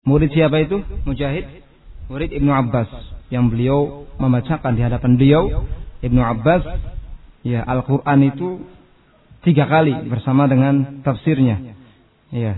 Murid siapa itu? Mujahid, murid Ibnu Abbas, yang beliau membacakan di hadapan beliau Ibnu Abbas ya Al-Qur'an itu 3 kali bersama dengan tafsirnya. Ya.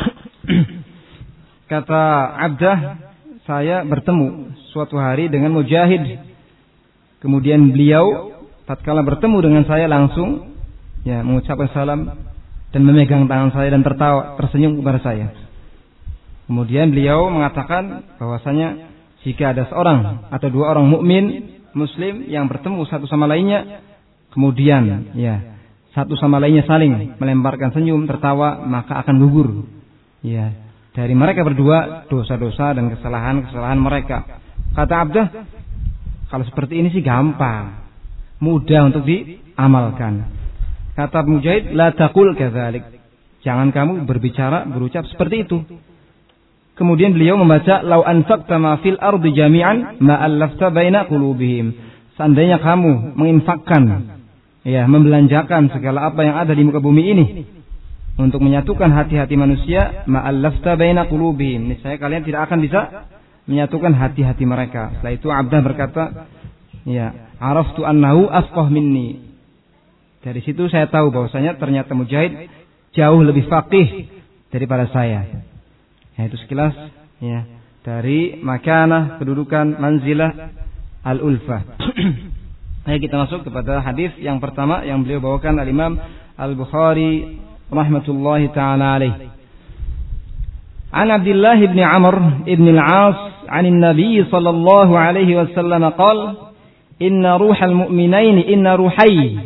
Kata Abdah, saya bertemu suatu hari dengan Mujahid. Kemudian beliau tatkala bertemu dengan saya langsung ya mengucapkan salam dan memegang tangan saya dan tertawa, tersenyum kepada saya. Kemudian beliau mengatakan bahwasanya jika ada seorang atau 2 orang mukmin muslim yang bertemu satu sama lainnya, kemudian ya satu sama lainnya saling melemparkan senyum, tertawa, maka akan gugur ya dari mereka berdua dosa-dosa dan kesalahan-kesalahan mereka. Kata Abdah, kalau seperti ini sih gampang, mudah untuk diamalkan. Kata Mujahid, la taqul kadzalik. Jangan kamu berucap seperti itu. Kemudian beliau membaca, lau anfaqta ma fil ardi jami'an ma allafta baina qulubihim. Seandainya kamu menginfakkan ya, membelanjakan segala apa yang ada di muka bumi ini untuk menyatukan hati-hati manusia, ma allafta baina qulubihim. Niscaya kalian tidak akan bisa menyatukan hati-hati mereka. Setelah itu Abdah berkata, ya, araftu annahu afqah minni. Dari situ saya tahu bahwasanya ternyata Mujahid jauh lebih faqih daripada saya. Ya, itu sekilas ya dari makanah, kedudukan, manzilah, al-ulfah. Ayo kita masuk kepada hadis yang pertama yang beliau bawakan al-Imam Al-Bukhari rahmatullahi taala alaih. An Abdullah bin Amr bin al-As 'an an-nabiy sallallahu alaihi wasallam qala inna ruhal mu'minaini inna ruhay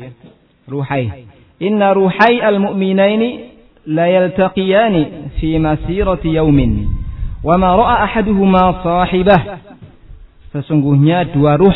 al-mu'minaini la yaltaqiyani fi masirati yaumin wa ma ra'a ahaduhuma sahibah. Sesungguhnya 2 ruh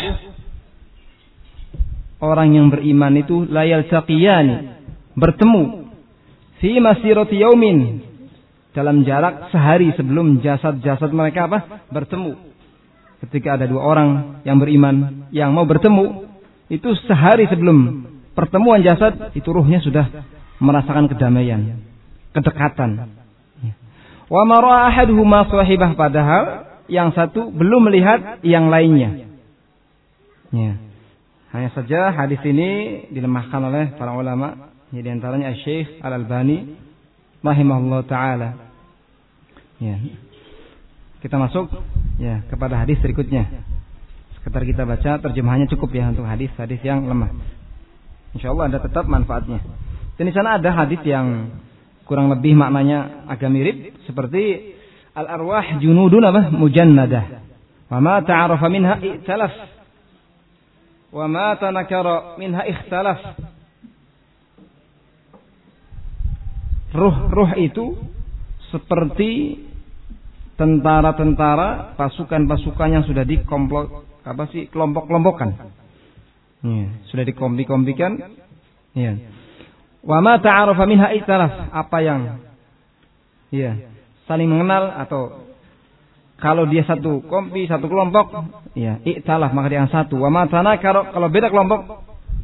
orang yang beriman itu la yaltaqiyani, bertemu fi masirati yaumin, dalam jarak sehari sebelum jasad-jasad mereka bertemu. Ketika ada 2 orang yang beriman yang mau bertemu, itu sehari sebelum pertemuan jasad, itu ruhnya sudah merasakan kedamaian, kedekatan. Wa ma ra'a ahaduhuma sahibah, padahal yang satu belum melihat yang lainnya. Ya. Hanya saja hadis ini dilemahkan oleh para ulama, di antaranya Syekh Al-Albani rahimahullah taala. Ya. Kita masuk ya kepada hadis berikutnya. Sekitar kita baca terjemahannya cukup ya untuk hadis-hadis yang lemah. Insyaallah ada tetap manfaatnya. Dan di sana ada hadis yang kurang lebih maknanya agak mirip seperti al-arwah junudun mujannadah. Wa ma ta'arafa minha i'talaf. Wa ma tanakara minha ikhtalaf. Ruh itu seperti tentara-tentara, pasukan-pasukan yang sudah kelompok-kelompokkan. Ya, sudah dikombi-kombikan. Ya. Wa ma ta'arafa minha i'talaf, apa yang ya, saling mengenal atau kalau dia satu kompi, satu kelompok, ya, i'talaf maka dia yang satu. Wa ma tanakara, kalau beda kelompok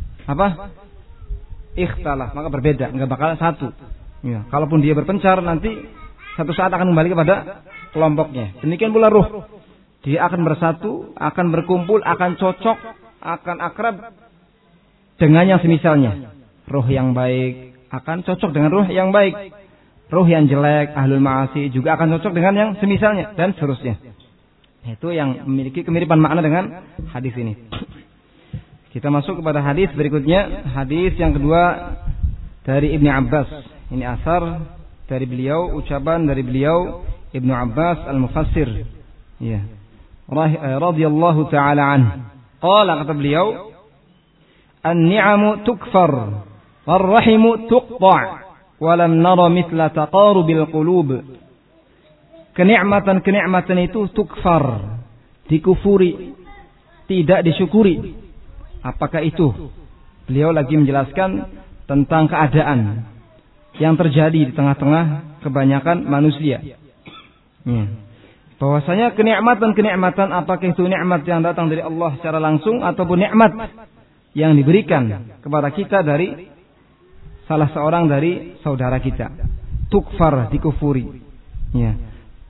ikhtalaf, maka berbeda, enggak bakal satu. Ya, kalaupun dia berpencar nanti satu saat akan kembali kepada kelompoknya. Demikian pula ruh. Dia akan bersatu, akan berkumpul, akan cocok, akan akrab dengan yang semisalnya. Ruh yang baik akan cocok dengan ruh yang baik. Ruh yang jelek, ahlul ma'asi juga akan cocok dengan yang semisalnya dan seterusnya. Itu yang memiliki kemiripan makna dengan hadis ini. Kita masuk kepada hadis berikutnya. Hadis yang kedua dari Ibnu Abbas. Ini asar dari beliau, ucapan dari beliau Ibnu Abbas al-Mufassir. Ya. Radhiyallahu ta'ala anhu. Qala, kata beliau, an-ni'amu tukfar war-rahimu tuqta' wa lam nara mithla taqarubil qulub. Kenikmatan-kenikmatan itu tukfar, dikufuri, tidak disyukuri. Apakah itu? Beliau lagi menjelaskan tentang keadaan yang terjadi di tengah-tengah kebanyakan manusia. Ya. Bahwasanya kenikmatan-kenikmatan, apakah itu nikmat yang datang dari Allah secara langsung ataupun nikmat yang diberikan kepada kita dari salah seorang dari saudara kita. Tukfar, dikufuri. Ya.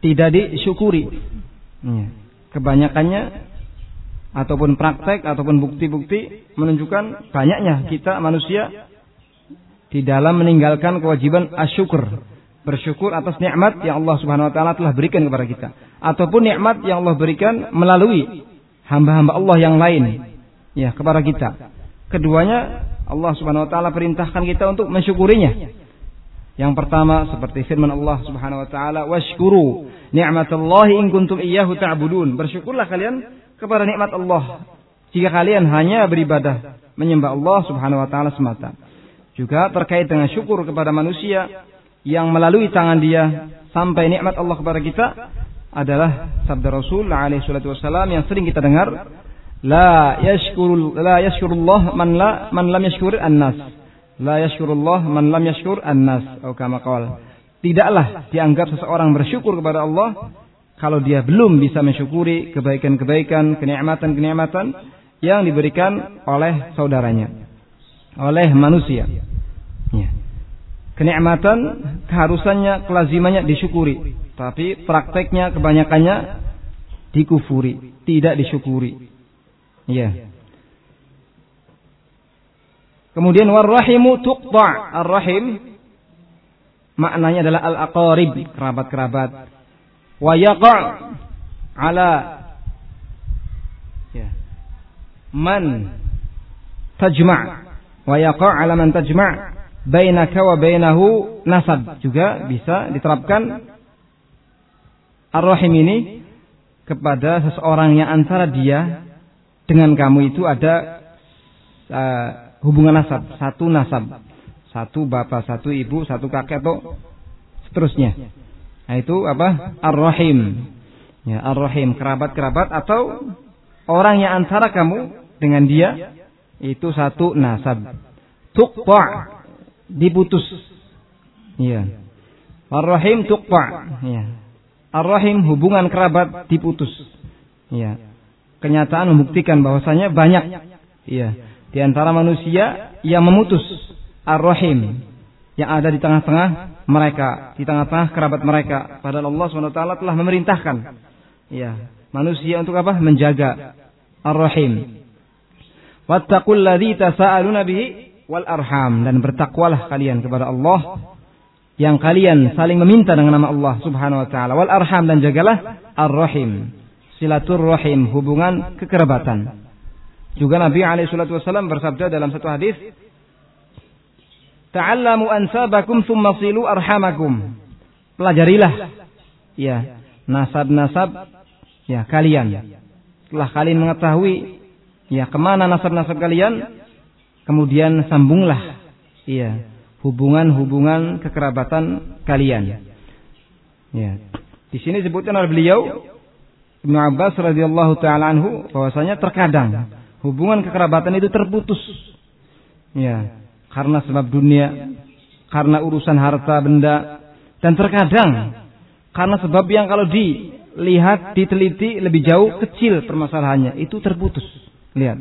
tidak disyukuri. Ya. Kebanyakannya ataupun praktek ataupun bukti-bukti menunjukkan banyaknya kita manusia di dalam meninggalkan kewajiban asyukur, bersyukur atas nikmat yang Allah Subhanahu wa taala telah berikan kepada kita, ataupun nikmat yang Allah berikan melalui hamba-hamba Allah yang lain ya kepada kita. Keduanya Allah Subhanahu wa taala perintahkan kita untuk mensyukurinya. Yang pertama seperti firman Allah Subhanahu wa taala, "Washkuru ni'matallahi in kuntum iyyahu ta'budun." Bersyukurlah kalian kepada nikmat Allah jika kalian hanya beribadah menyembah Allah Subhanahu wa taala semata. Juga terkait dengan syukur kepada manusia yang melalui tangan dia sampai nikmat Allah kepada kita adalah sabda Rasul alaihi salatu wasallam yang sering kita dengar, la yashkurullah man lam yashkur an-nas. La yashkurullah man lam yashkur an-nas. Atau kama qala. Tidaklah dianggap seseorang bersyukur kepada Allah kalau dia belum bisa mensyukuri kebaikan-kebaikan, kenikmatan-kenikmatan yang diberikan oleh saudaranya, oleh manusia. Ya. Kenikmatan keharusannya, kelazimannya disyukuri, tapi prakteknya kebanyakannya dikufuri, tidak disyukuri. Ya. Kemudian warrahimu tuqta'. Ar-rahim maknanya adalah al-aqarib, kerabat-kerabat. Wa yaqa' ala ya man tajma'. Wa yaqa' ala man tajma' bainaka wa bainahu nasab. Juga bisa diterapkan ar-rahim ini kepada seseorang yang antara dia dengan kamu itu ada hubungan nasab, satu nasab, satu bapak, satu ibu, satu kakek atau seterusnya. Nah, itu apa? Ar-rahim. Ya, ar-rahim, kerabat-kerabat atau orang yang antara kamu dengan dia itu satu nasab. Tuqta', diputus. Ya. Ar-rahim tuqta'. Ya. Ar-rahim, hubungan kerabat diputus. Ya. Kenyataan membuktikan bahwasanya banyak ya di antara manusia yang memutus ar-rahim yang ada di tengah-tengah mereka, di tengah-tengah kerabat mereka. Padahal Allah SWT telah memerintahkan ya manusia untuk apa? Menjaga ar-rahim. Wattaqul ladzi tasaaluna bihi wal arham, dan bertakwalah kalian kepada Allah yang kalian saling meminta dengan nama Allah Subhanahu wa taala. Wal arham, dan jagalah ar-rahim, silaturrahim, hubungan kekerabatan. Juga Nabi alaihi salatu wasallam bersabda dalam satu hadis, "Ta'allamu ansabakum tsumma silu arhamakum." Pelajarilah ya nasab-nasab ya kalian. Setelah kalian mengetahui ya kemana nasab-nasab kalian, kemudian sambunglah ya hubungan-hubungan kekerabatan kalian. Ya. Di sini disebutkan oleh beliau Ibnu Abbas radhiyallahu taala anhu bahwasanya terkadang hubungan kekerabatan itu terputus. Ya, karena sebab dunia, karena urusan harta benda, dan terkadang karena sebab yang kalau dilihat, diteliti lebih jauh kecil permasalahannya, itu terputus. Lihat.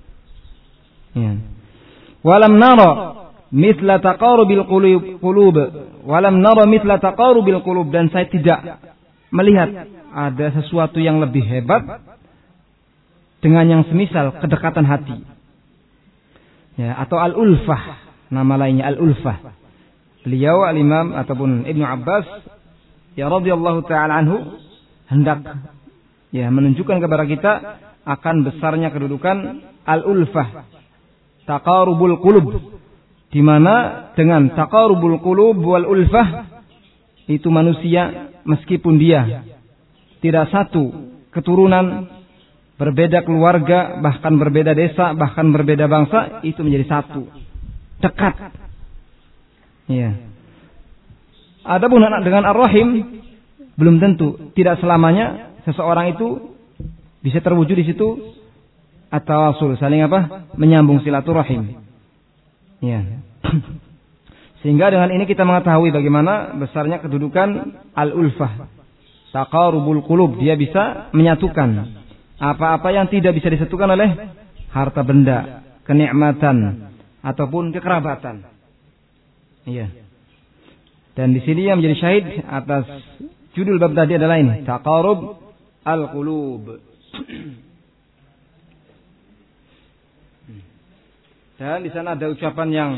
Ya. Walam nara mithla taqarubil qulub, walam nara mithla taqarubil qulub, dan saya tidak melihat ada sesuatu yang lebih hebat dengan yang semisal kedekatan hati. Ya, atau al-ulfah, nama lainnya al-ulfah. Beliau al-Imam ataupun Ibnu Abbas ya radhiyallahu taala anhu hendak ya menunjukkan kepada kita akan besarnya kedudukan al-ulfah, taqarubul qulub, di mana dengan taqarubul qulub wal ulfah itu manusia meskipun dia tidak satu keturunan, berbeda keluarga, bahkan berbeda desa, bahkan berbeda bangsa, itu menjadi satu, dekat. Ya. Adapun dengan ar-rahim belum tentu, tidak selamanya seseorang itu bisa terwujud di situ at-tawassul, saling apa? Menyambung silaturahim. Ya. Sehingga dengan ini kita mengetahui bagaimana besarnya kedudukan al-ulfah, taqarubul qulub, dia bisa menyatukan apa-apa yang tidak bisa disatukan oleh harta benda, kenikmatan ataupun kekerabatan. Iya. Dan di sini yang menjadi syahid atas Judul bab tadi adalah ini, taqarub al-qulub. Dan di sana ada ucapan yang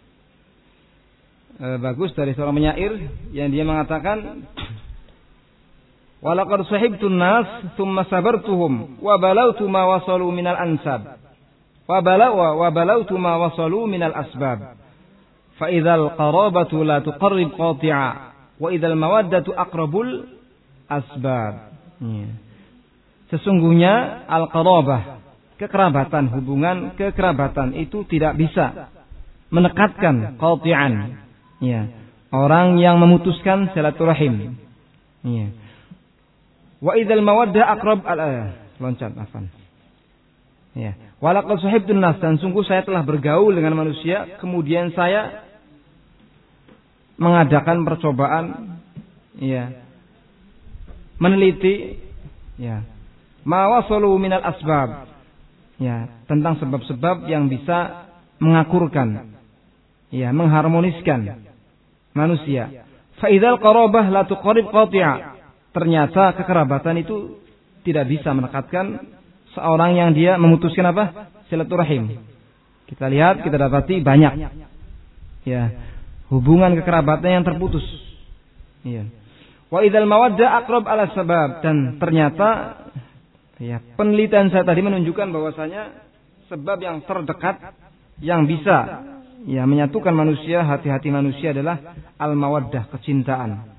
bagus dari seorang penyair yang dia mengatakan, walaqad sahibtun nas thumma sabartuhum wa balautu ma wasalu minal ansab wa balautu ma wasalu minal asbab fa idzal qarabatu la tuqarrib qati'a wa idzal mawaddatu aqrabul asbab. Sesungguhnya al-qarabah, kekerabatan, hubungan kekerabatan itu tidak bisa menekatkan qati'an, orang yang memutuskan silaturahim. Wa idzal mawaddah aqrab loncat afan. Walaqad sahibtun nas, dan sungguh saya telah bergaul dengan manusia, kemudian saya mengadakan percobaan, meneliti, ma wasalu minal asbab, tentang sebab-sebab yang bisa mengakurkan, mengharmoniskan manusia. Fa idzal qarabah la tuqarrib qati'a, ternyata kekerabatan itu tidak bisa menekatkan seorang yang dia memutuskan apa? Silaturahim. Kita lihat, kita dapati banyak hubungan kekerabatan yang terputus. Wa idzal mawaddah aqrab ala sabab, dan ternyata penelitian saya tadi menunjukkan bahwasanya sebab yang terdekat yang bisa menyatukan manusia, hati-hati manusia adalah al-mawaddah, kecintaan.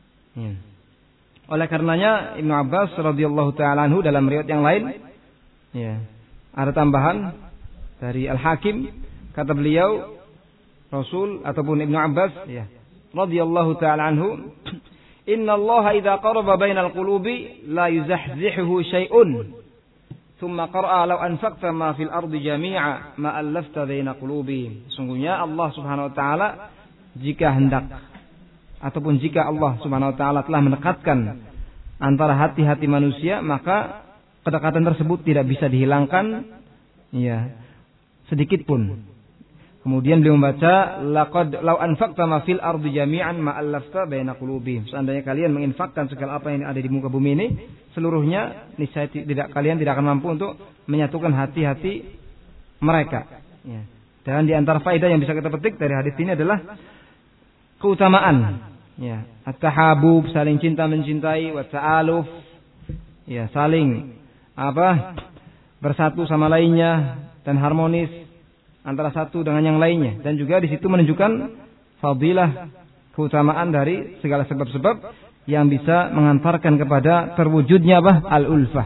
Oleh karenanya Ibnu Abbas radhiyallahu taala anhu dalam riwayat yang lain, ada tambahan dari Al-Hakim, kata beliau, Rasul ataupun Ibnu Abbas radhiyallahu taala anhu, inna Allah idza qaraba bainal qulubi la yuzahzihuhu syai'un. Thumma qara'a law anfaqta ma fil ardi jami'a ma allafta baina qulubi. Sungguhnya Allah Subhanahu wa taala jika hendak ataupun jika Allah Subhanahu wa taala telah mendekatkan antara hati-hati manusia, maka kedekatan tersebut tidak bisa dihilangkan sedikit pun. Kemudian beliau membaca, laqad law anfaqta ma fil ardi jami'an ma allafta baina qulubihim. Seandainya kalian menginfakkan segala apa yang ada di muka bumi ini seluruhnya, niscaya kalian tidak akan mampu untuk menyatukan hati-hati mereka. Dan di antara faedah yang bisa kita petik dari hadis ini adalah keutamaan at-tahabub, saling cinta mencintai, wa ta'aluf, saling bersatu sama lainnya dan harmonis antara satu dengan yang lainnya, dan juga di situ menunjukkan fadilah, keutamaan dari segala sebab-sebab yang bisa mengantarkan kepada terwujudnya al-ulfah,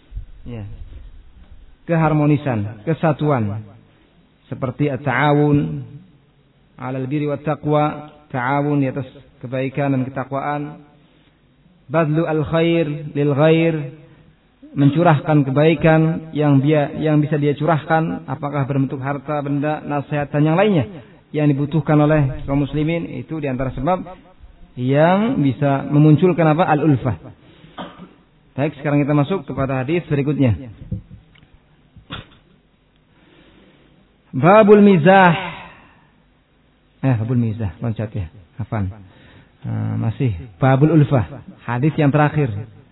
keharmonisan, kesatuan, seperti at-ta'awun 'alal birri wat taqwa, ta'awun di atas kebaikan dan ketakwaan, badlu al-khair lil ghair, mencurahkan kebaikan yang bisa dia curahkan, apakah berbentuk harta, benda, nasihat dan yang lainnya yang dibutuhkan oleh kaum muslimin. Itu di antara sebab yang bisa memunculkan al-ulfah. Baik, sekarang kita masuk kepada hadis berikutnya. Babul mizah. Babul mizah, loncat ya. Hafan. Masih babul ulfah, hadis yang terakhir.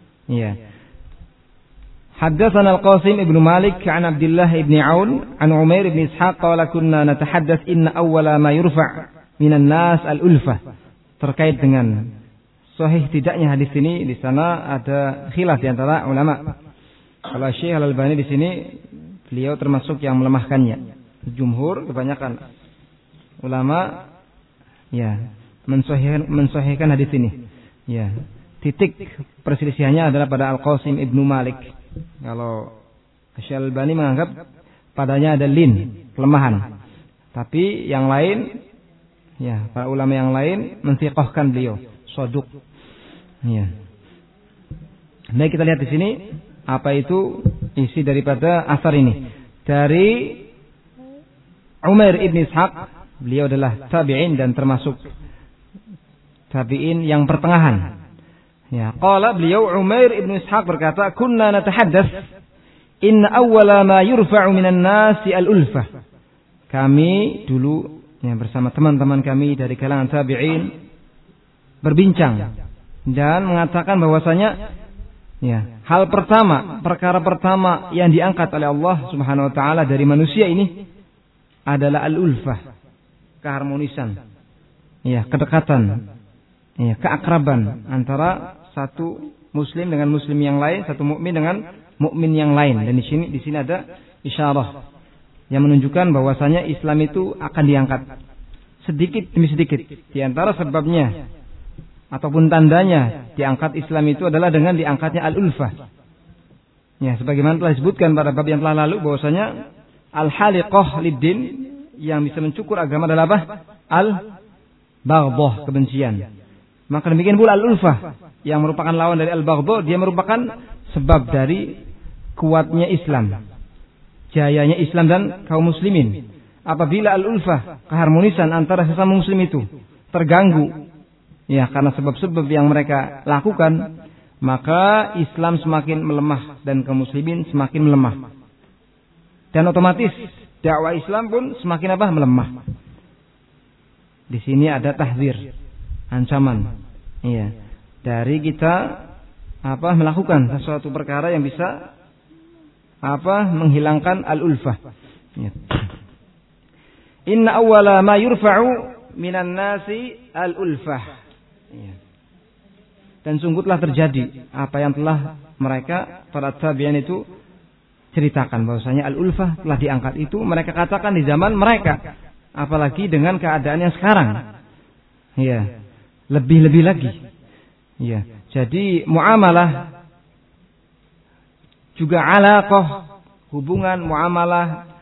حدثنا القاسم ابن مالك عن عبد الله بن عون عن عمير بن إسحاق قال كنا نتحدث إن أول ما يرفع من الناس الألفة. Terkait dengan sahih tidaknya hadis ini, di sana ada khilaf di antara ulama. Kalau Syekh Al-Albani di sini, beliau termasuk yang melemahkannya. Jumhur, kebanyakan ulama mensahihkan hadis ini. Titik perselisihannya adalah pada Al-Qasim ibnu Malik. Kalau Syekh Al-Albani menganggap padanya ada kelemahan. Tapi yang lain, para ulama yang lain mensiqahkan beliau, shaduk. Baik, kita lihat di sini apa itu isi daripada asar ini. Dari Umair ibn Ishaq, beliau adalah tabi'in dan termasuk tabi'in yang pertengahan. Qala, beliau Umair ibn Ishaq berkata, kunna natahaddas inna awwala ma yurfa'u minan nasi al-ulfah. Kami dulu bersama teman-teman kami dari kalangan tabi'in berbincang dan mengatakan bahwasanya ya, perkara pertama yang diangkat oleh Allah Subhanahu wa taala dari manusia ini adalah al-ulfah, keharmonisan. Ya, kedekatan. Ya, keakraban antara satu muslim dengan muslim yang lain, satu mukmin dengan mukmin yang lain. Dan di sini ada isyarah yang menunjukkan bahwasanya Islam itu akan diangkat sedikit demi sedikit. Di antara sebabnya ataupun tandanya diangkat Islam itu adalah dengan diangkatnya al-ulfah. Ya, sebagaimana telah disebutkan pada bab yang telah lalu bahwasanya al-haliqah lid-din, yang bisa mencukur agama adalah apa? Al-baghdhah, kebencian. Maka demikian pula al-ulfah yang merupakan lawan dari al-baghdhah, dia merupakan sebab dari kuatnya Islam, jayanya Islam dan kaum muslimin. Apabila al-ulfah, keharmonisan antara sesama muslim itu terganggu, ya, karena sebab-sebab yang mereka lakukan, maka Islam semakin melemah dan kaum muslimin semakin melemah. Dan otomatis dakwah Islam pun semakin melemah. Di sini ada tahzir, ancaman, ya, dari kita melakukan sesuatu perkara yang bisa menghilangkan al-ulfah. Ya. Inna awwala ma yurfa'u minan nasi al-ulfah. Ya. Dan sungguh telah terjadi apa yang telah mereka para tabi'in itu ceritakan, bahwasanya al-ulfah telah diangkat. Itu mereka katakan di zaman mereka, apalagi dengan keadaan yang sekarang. Ya, lebih-lebih lagi. Ya, jadi muamalah juga alaqah, hubungan muamalah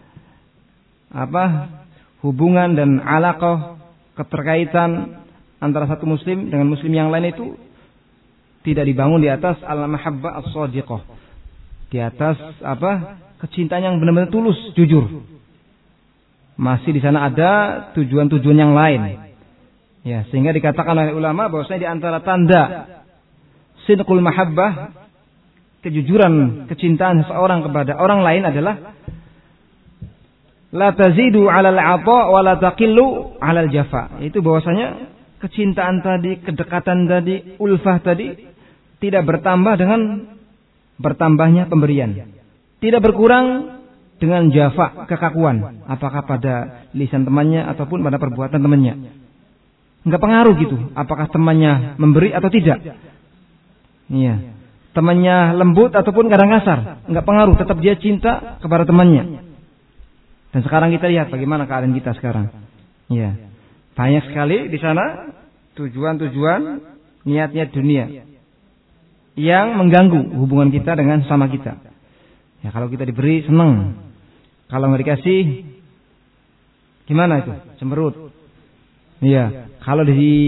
hubungan dan alaqah, keterkaitan antara satu muslim dengan muslim yang lain itu tidak dibangun di atas al-mahabbah as-shadiqah, di atas kecintaan yang benar-benar tulus, jujur. Masih di sana ada tujuan-tujuan yang lain. Ya, sehingga dikatakan oleh ulama bahwasanya di antara tanda sidqul mahabbah, kejujuran kecintaan seseorang kepada orang lain adalah la tazidu 'alal 'ata wa la taqillu 'alal jafa. Itu bahwasanya kecintaan tadi, kedekatan tadi, ulfah tadi tidak bertambah dengan bertambahnya pemberian. Tidak berkurang dengan jafa, kekakuan, apakah pada lisan temannya ataupun pada perbuatan temannya. Enggak pengaruh gitu, apakah temannya memberi atau tidak. Iya. Temannya lembut ataupun kadang kasar, enggak pengaruh, tetap dia cinta kepada temannya. Dan sekarang kita lihat bagaimana keadaan kita sekarang. Iya. Banyak sekali di sana tujuan-tujuan, niat-niat dunia yang mengganggu hubungan kita dengan sesama kita. Ya, kalau kita diberi senang, kalau nggak dikasih gimana itu? Cemberut. Iya. Kalau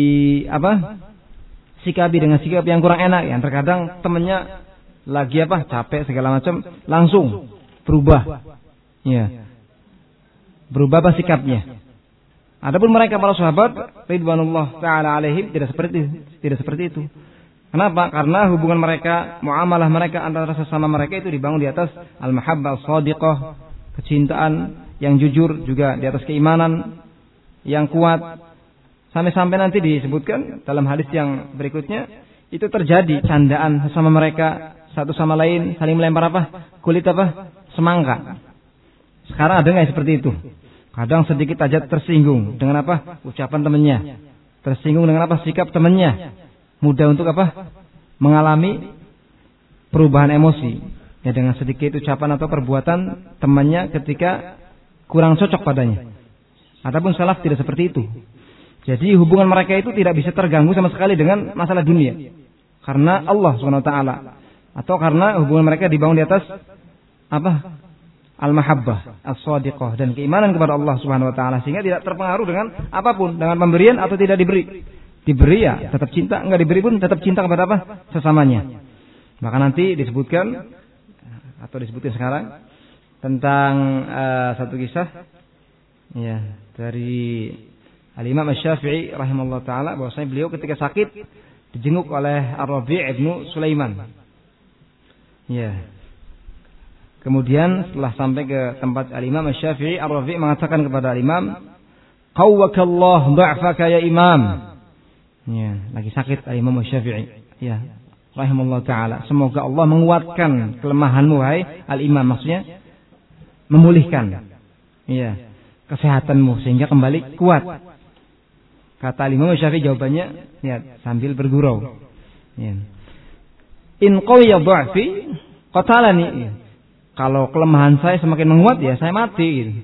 sikapi dengan sikap yang kurang enak, yang terkadang temannya lagi capek segala macam, langsung berubah. Iya. Berubah sikapnya. Adapun mereka para sahabat ridwanullah taala alaihim tidak seperti itu. Kenapa? Karena hubungan mereka, muamalah mereka antara sesama mereka itu dibangun di atas al-mahabbah as-shadiqah, kecintaan yang jujur, juga di atas keimanan yang kuat. Sampai-sampai nanti disebutkan dalam hadis yang berikutnya, itu terjadi candaan sesama mereka, satu sama lain saling melempar kulit semangka. Sekarang ada nggak seperti itu? Kadang sedikit aja tersinggung dengan ucapan temannya, tersinggung dengan sikap temannya, mudah untuk mengalami perubahan emosi, ya, dengan sedikit ucapan atau perbuatan temannya ketika kurang cocok padanya. Adapun salaf tidak seperti itu. Jadi hubungan mereka itu tidak bisa terganggu sama sekali dengan masalah dunia, karena Allah SWT, atau karena hubungan mereka dibangun di atas al-mahabbah as-shadiqah, dan keimanan kepada Allah Subhanahu wa taala, sehingga tidak terpengaruh dengan apapun, dengan pemberian atau tidak diberi. Diberi ya tetap cinta, enggak diberi pun tetap cinta kepada sesamanya. Maka nanti disebutkan atau disebutkan sekarang tentang satu kisah, ya, dari Al-Imam Asy-Syafi'i rahimahullah taala, bahwasanya beliau ketika sakit dijenguk oleh Ar-Rabi' ibnu Sulaiman. Ya. Kemudian setelah sampai ke tempat Al-Imam Asy-Syafi'i, Ar-Rabi' mengatakan kepada Al-Imam, "Qawwakallah dha'faka ya Imam." Ya, lagi sakit Al-Imam Asy-Syafi'i. Ya, rahimahullah taala. Semoga Allah menguatkan kelemahanmu wahai al-imam, maksudnya memulihkan ya kesehatanmu sehingga kembali kuat. Kata Imam Syafi'i jawabannya ya sambil bergurau. Ya. In qawiya dha'fi qatalani. Ya. Kalau kelemahan saya semakin menguat ya saya mati gitu.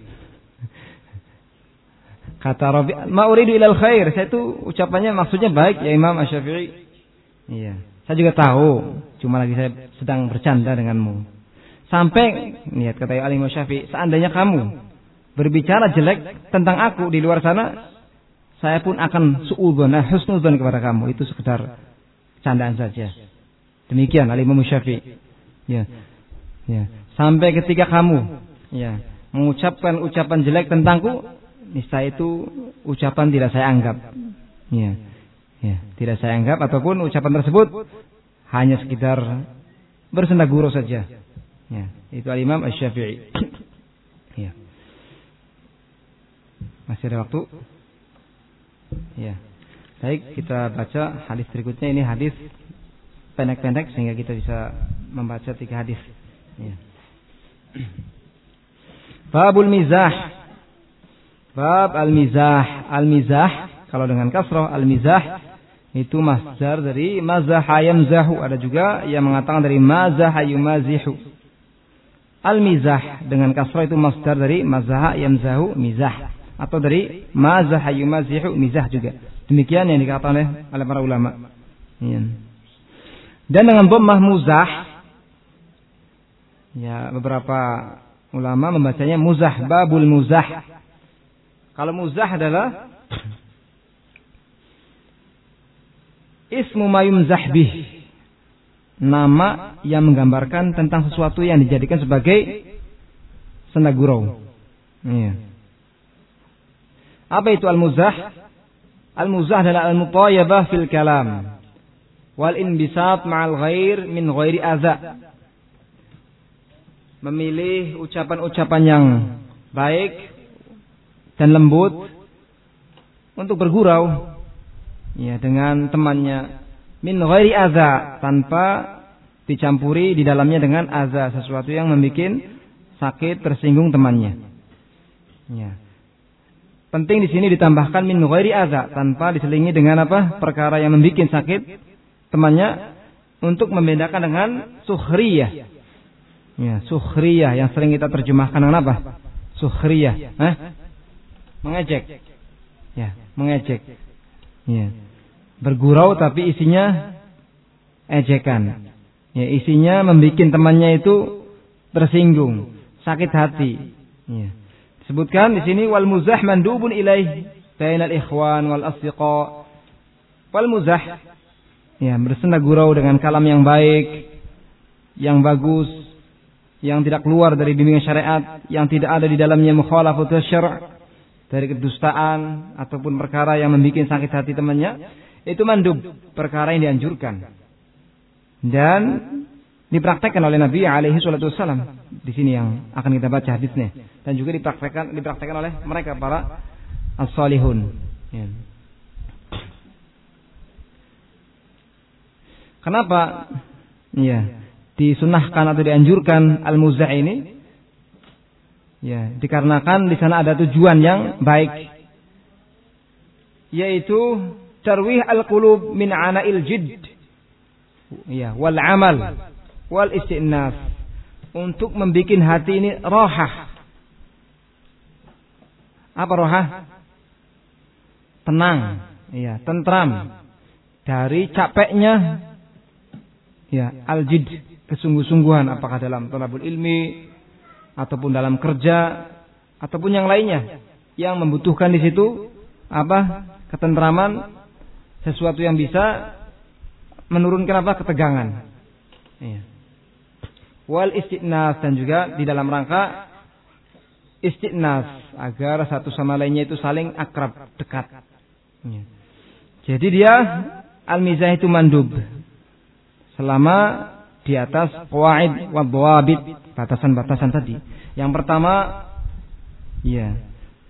Kata Rabi, ma uridu ilal khair. Saya itu ucapannya maksudnya baik ya Imam Asy-Syafi'i. Iya. Saya juga tahu, cuma lagi saya sedang bercanda denganmu. Sampai lihat kata Imam Syafi'i, seandainya kamu berbicara jelek tentang aku di luar sana, saya pun akan suudzon, husnudzon kepada kamu. Itu sekedar candaan saja. Demikian Imam Syafi'i. Ya. Ya. Sampai ketika kamu ya mengucapkan ucapan jelek tentangku, niscaya itu ucapan tidak saya anggap. Ya. Ya, tidak saya anggap ataupun ucapan tersebut hanya sekedar bersenda gurau saja. Ya, itu Imam Asy-Syafi'i. Ya. Masih ada waktu? Ya. Baik, kita baca hadis berikutnya. Ini hadis pendek-pendek sehingga kita bisa membaca 3 hadis. Ya. Babul mizah. Bab al-mizah. Al-mizah kalau dengan kasrah al-mizah itu masdar dari mazaha yamzahu. Ada juga yang mengatakan dari mazaha yumazihu. Al-mizah dengan kasrah itu masdar dari mazaha yamzahu mizah, atau dari mazaha yumazihu mizah juga. Demikian yang dikatakan oleh para ulama. Dan dengan dhammah muzah, ya beberapa ulama membacanya muzah, babul muzah. Kalau muzah adalah ismu mayumzah bih, nama yang menggambarkan tentang sesuatu yang dijadikan sebagai senda gurau. Iya. Apa itu al-muzah? Al-muzah adalah al-mutayabah fil kalam wal inbisat ma'al ghair min ghairi adza. Memilih ucapan-ucapan yang baik dan lembut untuk bergurau ya dengan temannya min ghairi adza, tanpa dicampuri di dalamnya dengan adza, sesuatu yang membuat sakit, tersinggung temannya. Ya. Penting di sini ditambahkan min ghairi adza, tanpa diselingi dengan apa? Perkara yang membuat sakit temannya, untuk membedakan dengan sukhriyah. Ya, sukhriyah yang sering kita terjemahkan dengan apa? Sukhriyah, mengejek. Ya, mengejek. Ya. Bergurau tapi isinya ejekan. Ya, isinya membuat temannya itu tersinggung, sakit hati. Ya. Disebutkan di sini wal muzah mandubun ilaih bainal ikhwan wal asdiqa. Wal muzah ya bersenda gurau dengan kalam yang baik, yang bagus, yang tidak keluar dari bimbingan syariat, yang tidak ada di dalamnya mukhalafatus syara', dari kedustaan ataupun perkara yang membuat sakit hati temannya, itu mandub, perkara yang dianjurkan dan dipraktekkan oleh Nabi alaihi salatu wassalam. Di sini yang akan kita baca hadisnya, dan juga dipraktekkan oleh mereka para as-salihun. Ya. Kenapa? Ya, disunahkan atau dianjurkan al-muzah ini? Ya, dikarenakan di sana ada tujuan yang baik, yaitu tarwih al-qulub min ana'il jidd. Ya, wal amal wal isti'nas, untuk membuat hati ini rohah. Apa rohah? Tenang, ya, tentram dari capeknya ya al-jidd, kesungguh-sungguhan, apakah dalam thalabul ilmi ataupun dalam kerja ataupun yang lainnya yang membutuhkan di situ apa? Ketentraman, sesuatu yang bisa menurunkan apa? Ketegangan. Iya. Wal isti'nas, dan juga di dalam rangka isti'nas, agar satu sama lainnya itu saling akrab, dekat. Iya. Jadi dia al-mizah itu mandub selama di atas qawaid wa dhawabit, batasan-batasan tadi. Yang pertama, ya,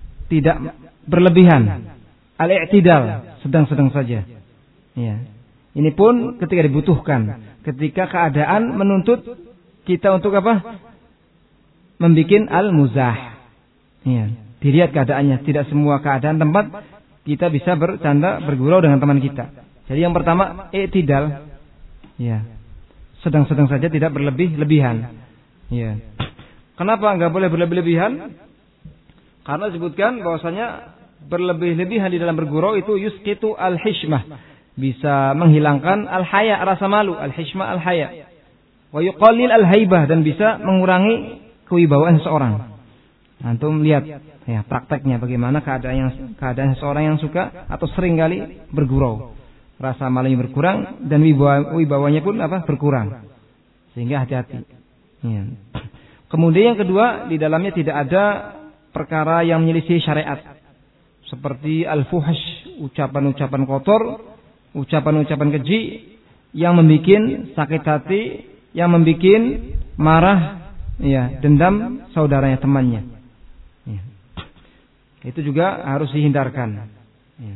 tidak berlebihan, al-i'tidal, sedang-sedang saja. Ya. Ini pun ketika dibutuhkan, ketika keadaan menuntut kita untuk apa? Membikin al-muzah. Ya, dilihat keadaannya. Tidak semua keadaan tempat kita bisa bercanda, bergurau dengan teman kita. Jadi yang pertama, i'tidal. Ya. Sedang-sedang saja, tidak berlebih-lebihan. Ya. Kenapa enggak boleh berlebih-lebihan? Karena disebutkan bahwasanya berlebih-lebihan di dalam bergurau itu yusqitu al-hishmah. Bisa menghilangkan al-haya, rasa malu, al-hishmah al-haya. Wa yuqallil al-haibah, dan bisa mengurangi kewibawaan seseorang. Antum lihat ya prakteknya bagaimana keadaan seseorang yang suka atau sering kali bergurau. Rasa malunya berkurang dan wibawanya pun berkurang. Sehingga hati-hati. Ya. Kemudian yang kedua, di dalamnya tidak ada perkara yang menyelisih syariat. Seperti al-fuhsh, ucapan-ucapan kotor, ucapan-ucapan keji yang membuat sakit hati, yang membuat marah, ya, dendam saudaranya, temannya. Ya. Itu juga harus dihindarkan. Ya.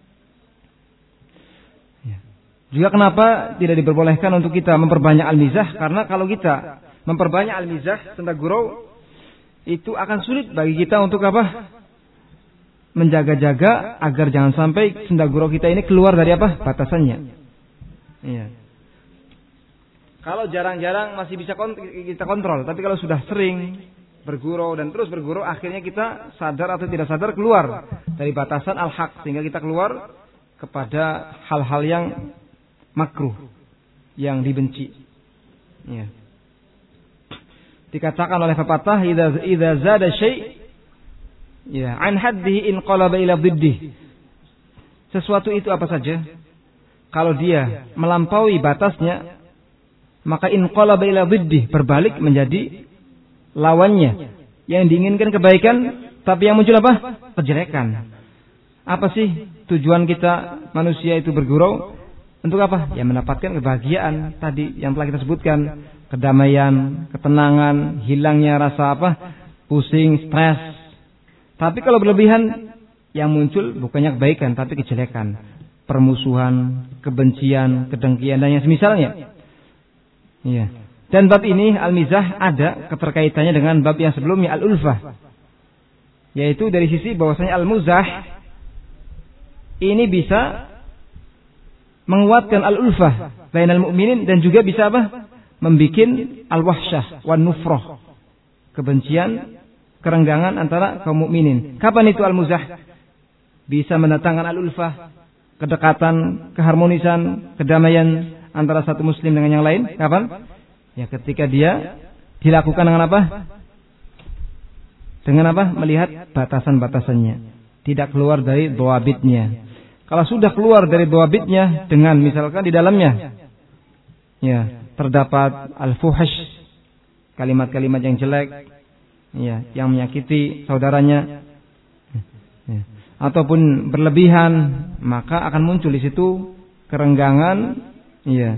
Ya. Juga kenapa tidak diperbolehkan untuk kita memperbanyak al-mizah? Karena kalau kita memperbanyak al-mizah, senda gurau, itu akan sulit bagi kita untuk apa? Menjaga-jaga agar jangan sampai senda gurau kita ini keluar dari apa? Batasannya. Iya. Kalau jarang-jarang masih bisa kita kontrol, tapi kalau sudah sering bergurau dan terus bergurau, akhirnya kita sadar atau tidak sadar keluar dari batasan al-haq, sehingga kita keluar kepada hal-hal yang makruh, yang dibenci. Iya. Dikatakan oleh pepatah, idza zada syai' ya, an haddihi in qalaba ila diddih. Sesuatu itu apa saja, kalau dia melampaui batasnya, maka in qalaba ila diddih, berbalik menjadi lawannya. Yang diinginkan kebaikan, tapi yang muncul apa? Kejelekan. Apa sih tujuan kita manusia itu bergurau? Untuk apa? Ya, mendapatkan kebahagiaan tadi yang telah kita sebutkan, kedamaian, ketenangan, hilangnya rasa pusing, stres. Tapi kalau berlebihan, yang muncul bukannya kebaikan, tapi kejelekan. Permusuhan, kebencian, kedengkian, dan yang semisalnya. Iya. Dan bab ini, al-mizah, ada keterkaitannya dengan bab yang sebelumnya, al-ulfah. Yaitu dari sisi bahwasanya al-muzah, ini bisa menguatkan al-ulfah bainal mu'minin, dan juga bisa membikin al-wahsyah wan nufrah, kebencian, kerenggangan antara kaum mukminin. Kapan itu al-muzah? Bisa mendatangkan al-ulfah, kedekatan, keharmonisan, kedamaian antara satu muslim dengan yang lain. Kapan? Ya, ketika dia dilakukan dengan apa? Dengan apa? Melihat batasan-batasannya, tidak keluar dari dhawabitnya. Kalau sudah keluar dari dhawabitnya, dengan misalkan di dalamnya ya terdapat al-fuhsh, kalimat-kalimat yang jelek, ya, yang menyakiti saudaranya, ya, ataupun berlebihan, maka akan muncul di situ kerenggangan, ya,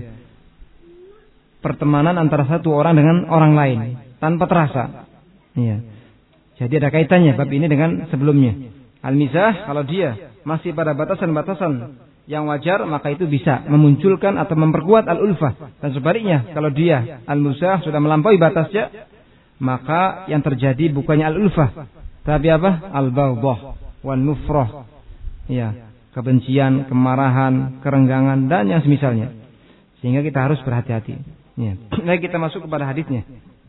pertemanan antara satu orang dengan orang lain tanpa terasa. Ya. Jadi ada kaitannya bab ini dengan sebelumnya. Al-mizah, kalau dia masih pada batasan-batasan yang wajar, maka itu bisa memunculkan atau memperkuat al-ulfah. Dan sebaliknya, kalau dia al-muzah sudah melampaui batasnya, maka yang terjadi bukannya al-ulfah, tapi apa? Al-baghdhah wan nufrah. Ya, kebencian, kemarahan, kerenggangan, dan yang semisalnya. Sehingga kita harus berhati-hati. Ya. Baik, kita masuk kepada hadisnya.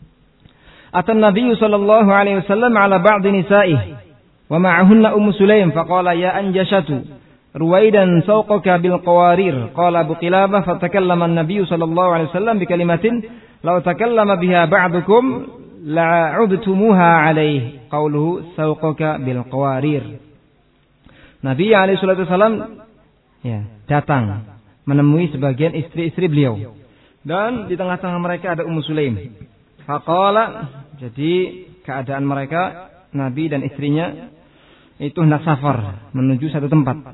Atan Nabi sallallahu alaihi wasallam ala ba'd nisa'ihi wa ma'ahunna Ummu Sulaim faqala ya anjashatu ruwaidan sawqaka bil qawarir qala Abu Qilabah fatakallama an-nabiy sallallahu alaihi wasallam bi kalimatin law takallama biha ba'dukum la'udtumuha alaihi qauluhu sawqaka bil qawarir. Nabi alaihi salatu wasallam datang menemui sebagian istri-istri beliau, dan di tengah-tengah mereka ada Ummu Sulaim. Faqala, jadi keadaan mereka, Nabi dan istrinya itu hendak safar menuju satu tempat,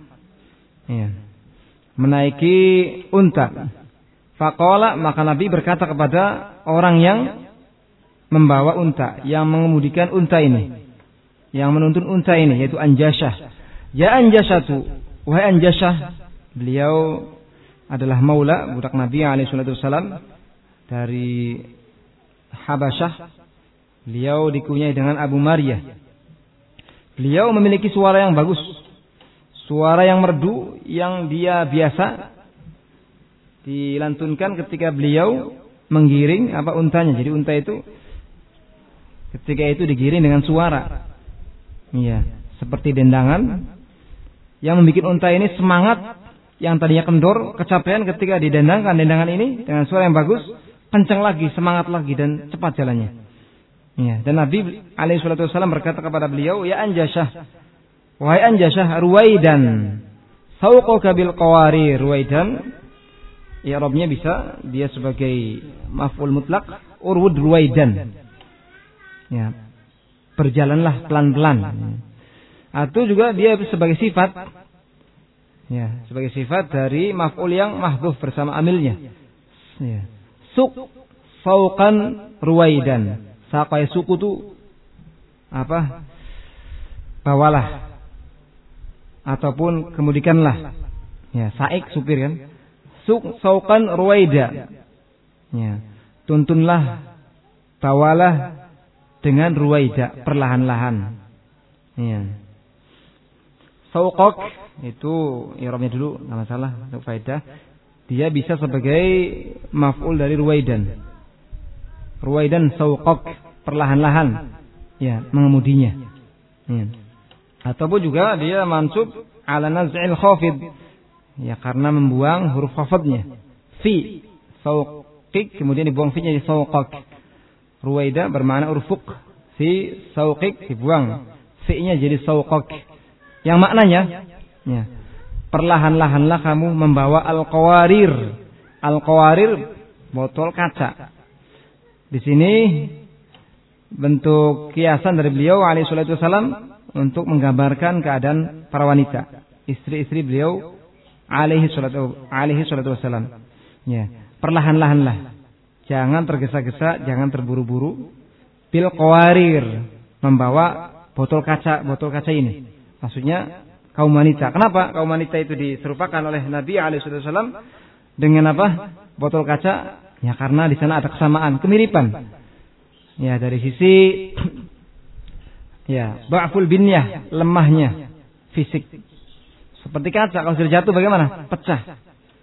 menaiki unta. Faqala, maka Nabi berkata kepada orang yang membawa unta, yang mengemudikan unta ini, yang menuntun unta ini, yaitu Anjashah. Ya Anjashatu, wahai Anjashah. Beliau adalah maula, budak Nabi alaihi salatu wasallam dari Habasyah. Beliau dikunyai dengan Abu Maryah. Beliau memiliki suara yang bagus, suara yang merdu yang dia biasa dilantunkan ketika beliau menggiring untanya. Jadi unta itu ketika itu digiring dengan suara, seperti dendangan yang membuat unta ini semangat. Yang tadinya kendor, kecapean ketika didendangkan dendangan ini dengan suara yang bagus, kencang lagi, semangat lagi dan cepat jalannya. Dan Nabi alaihi salatu wasallam berkata kepada beliau, ya Anjasyah, wahai Anjasyah, ruwaidan, sauqaka bil qawarir. Ruwaidan, i'rabnya bisa dia sebagai maf'ul mutlak, urwud ruwaidan. Berjalanlah pelan-pelan. Atau juga dia sebagai sifat, sebagai sifat dari maf'ul yang mahdhuf bersama amilnya. Suq sauqan ruwaidan. Sakai suku itu bawalah ataupun kemudikanlah. Saik supir kan. Suq sauqan ruwaida. Tuntunlah, bawalah dengan ruwaida, perlahan-lahan. Sauqak itu i'rabnya dulu, enggak masalah untuk faedah. Dia bisa sebagai maf'ul dari ruwaidan. Ruwaidan sauqak, perlahan-lahan mengemudinya. Ataupun juga dia mansub ala naz'il khafid. Karena membuang huruf khafadnya. Fi sauqik kemudian dibuang fi-nya di sauqak. Ruwaida bermakna urfuq. Fi sauqik dibuang fi-nya jadi sauqak. Yang maknanya perlahan-lahanlah kamu membawa al-qawarir. Al-qawarir botol kaca. Di sini bentuk kiasan dari beliau alaihi salatu wasallam untuk menggambarkan keadaan para wanita, istri-istri beliau alaihi salatu wasallam. Perlahan-lahanlah. Jangan tergesa-gesa, jangan terburu-buru. Bil qawarir, membawa botol kaca ini. Maksudnya kaum wanita. Kenapa kaum wanita itu diserupakan oleh Nabi alaihi wasallam dengan botol kaca? Karena di sana ada kesamaan, kemiripan. Dari sisi ba'ful binyah, lemahnya fisik. Seperti kaca, kalau sudah jatuh bagaimana? Pecah.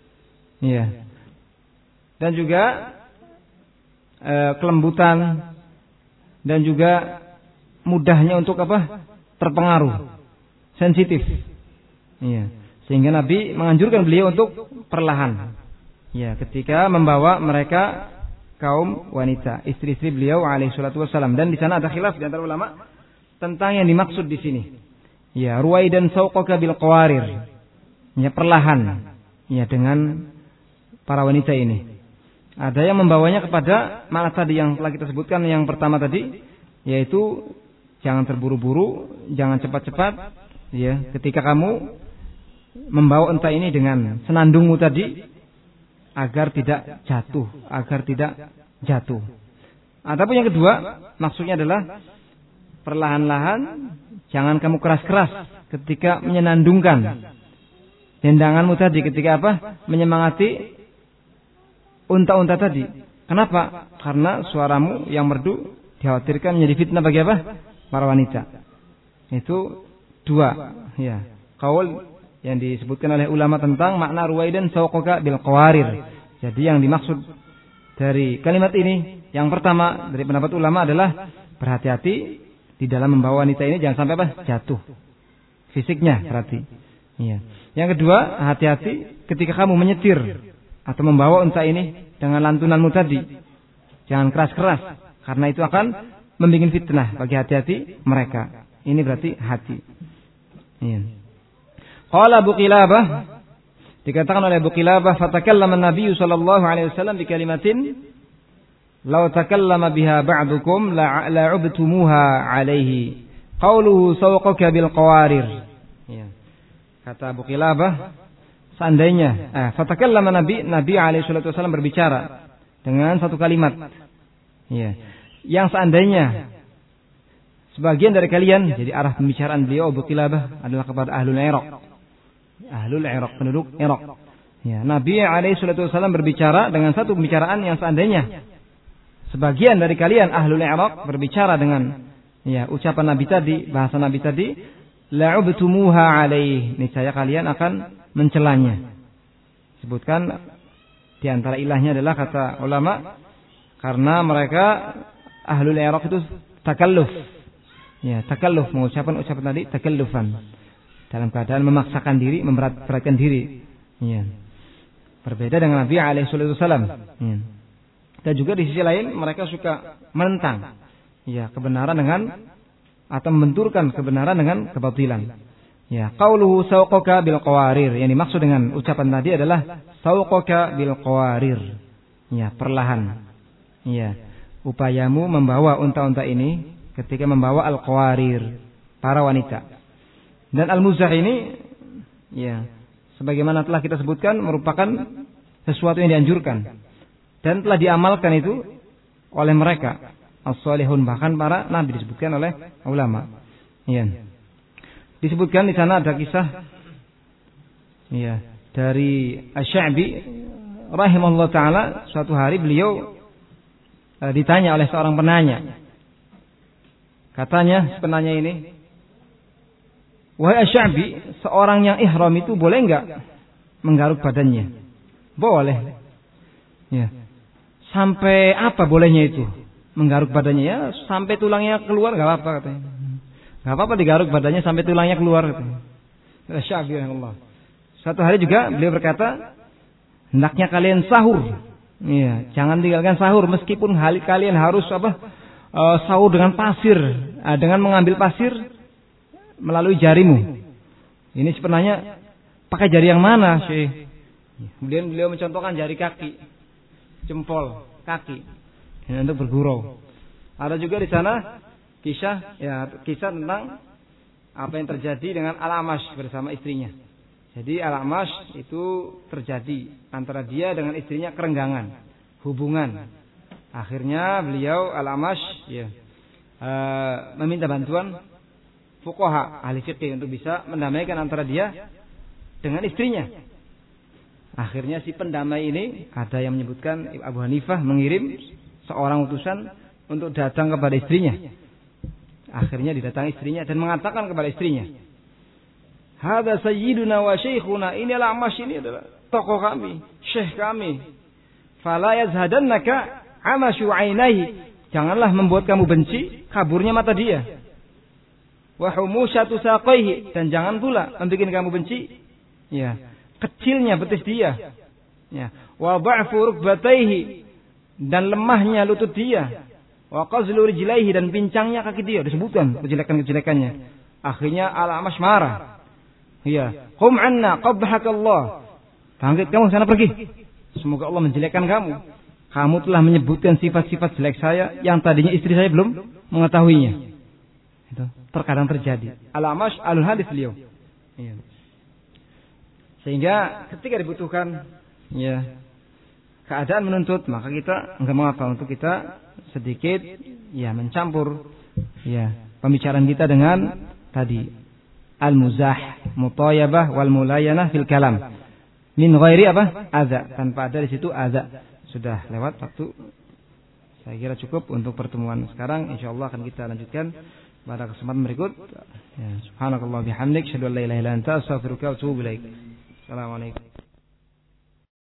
Dan juga kelembutan dan juga mudahnya untuk terpengaruh. Sensitif. Sehingga Nabi menganjurkan beliau untuk perlahan. Ketika membawa mereka kaum wanita, istri-istri beliau alaihi salatu wasallam. Dan di sana ada khilaf di antara ulama tentang yang dimaksud di sini. Ruwaidan sauqaka bil qawarir. Perlahan. Dengan para wanita ini. Ada yang membawanya kepada makna tadi yang telah kita sebutkan yang pertama tadi, yaitu jangan terburu-buru, jangan cepat-cepat. Ketika kamu membawa unta ini dengan senandungmu tadi, agar tidak jatuh. Ataupun yang kedua, maksudnya adalah perlahan-lahan, jangan kamu keras-keras ketika menyenandungkan dendanganmu tadi, ketika menyemangati unta-unta tadi. Kenapa? Karena suaramu yang merdu dikhawatirkan menjadi fitnah bagi para wanita. Itu dua, qaul yang disebutkan oleh ulama tentang makna ruwaidan sauqaka bil qawarir. Jadi yang dimaksud dari kalimat ini, yang pertama dari pendapat ulama adalah berhati-hati di dalam membawa wanita ini, jangan sampai jatuh fisiknya, berarti. Yang kedua, hati-hati ketika kamu menyetir atau membawa unta ini dengan lantunanmu tadi. Jangan keras-keras, karena itu akan membuat fitnah bagi hati-hati mereka. Ini berarti hati. Qala Abu Qilabah, dikatakan oleh Abu Qilabah, fatakallama an-nabiy sallallahu alaihi wasallam bi kalimatin law takallama biha ba'dukum la'ubtumuha alaihi qauluhu sawqaka bil qawarir. Kata Abu Qilabah, seandainya fatakallama Nabi alaihi salatu wasallam berbicara dengan satu kalimat. Yang seandainya sebagian dari kalian, jadi arah pembicaraan beliau Abu Qilabah adalah kepada ahlul Iraq. Ahlul Iraq, penduduk Iraq. Ya, Nabi alaihi salatu wasallam berbicara dengan satu pembicaraan yang seandainya sebagian dari kalian ahlul Iraq berbicara dengan ucapan Nabi tadi, bahasa Nabi tadi, la'ubtumuha alaih, niscaya kalian akan mencelanya. Sebutkan di antara ilahnya adalah kata ulama karena mereka ahlul Iraq itu takalluf. Ya, takalluf mengucapkan ucapan tadi takallufan. Dalam keadaan memaksakan diri, memberatkan diri. Ya. Berbeda dengan Nabi alaihi wasallam. Ya. Dan juga di sisi lain mereka suka menentang kebenaran dengan atau membenturkan kebenaran dengan kebatilan. Ya, qauluhu sauqaka bil qawarir. Yang dimaksud dengan ucapan tadi adalah sauqaka bil qawarir. Ya, perlahan. Ya, upayamu membawa unta-unta ini ketika membawa al-qawarir, para wanita. Dan al-muzah ini sebagaimana telah kita sebutkan merupakan sesuatu yang dianjurkan dan telah diamalkan itu oleh mereka as-salihun, bahkan para nabi disebutkan oleh ulama. Disebutkan di sana ada kisah dari Asy-Sya'bi rahimahullah taala. Suatu hari beliau ditanya oleh seorang penanya. Katanya penanya ini, wahai Asy-Sya'bi, seorang yang ihram itu boleh enggak menggaruk badannya? Boleh. Sampai apa bolehnya itu? Menggaruk badannya sampai tulangnya keluar enggak apa-apa katanya. Enggak apa-apa digaruk badannya sampai tulangnya keluar katanya. Asy-Sya'bi rahimahullah. Suatu hari juga beliau berkata, hendaknya kalian sahur. Jangan tinggalkan sahur meskipun kalian harus sahur dengan pasir, dengan mengambil pasir melalui jarimu. Ini sebenarnya pakai jari yang mana, Syekh? Kemudian beliau mencontohkan jari kaki, jempol kaki, untuk bergurau. Ada juga di sana kisah tentang apa yang terjadi dengan Al-Amash bersama istrinya. Jadi Al-Amash itu terjadi antara dia dengan istrinya kerenggangan, hubungan. Akhirnya beliau Al-Amash meminta bantuan fuqaha ahli fikih untuk bisa mendamaikan antara dia dengan istrinya. Akhirnya si pendamai ini, ada yang menyebutkan Abu Hanifah mengirim seorang utusan untuk datang kepada istrinya. Akhirnya didatangi istrinya dan mengatakan kepada istrinya, "Hadza sayyiduna wa syekhuna, ini Al-Amash, ini adalah tokoh kami, syekh kami. Fala yazhadannaka amashu ainaihi, janganlah membuat kamu benci kaburnya mata dia. Wa humushatu saqaihi, dan jangan pula membuat kamu benci kecilnya betis dia. Wa ba'fu rukbataihi, dan lemahnya lutut dia. Wa qazlu rijlaihi, dan pincangnya kaki dia. Disebutkan kejelekan-kejelekannya. Akhirnya Al-Amash marah. Qum anna qabhakallah, bangkit kamu sana, pergi. Semoga Allah menjelekkan kamu. Kamu telah menyebutkan sifat-sifat jelek saya yang tadinya istri saya belum mengetahuinya. Itu terkadang terjadi. Al-Amash alul hadis beliau. Sehingga ketika dibutuhkan keadaan menuntut, maka kita enggak mengapa untuk kita sedikit mencampur pembicaraan kita dengan tadi al-muzah, mutayabah wal mulayanah fil kalam. Min ghairi adza, tanpa ada di situ adza. Sudah lewat waktu. Saya kira cukup untuk pertemuan sekarang. Insyaallah akan kita lanjutkan pada kesempatan berikut. Subhanakallah bihamdik, asyhadu an la ilaha illa anta, astaghfiruka wa atubu ilaik. Assalamualaikum.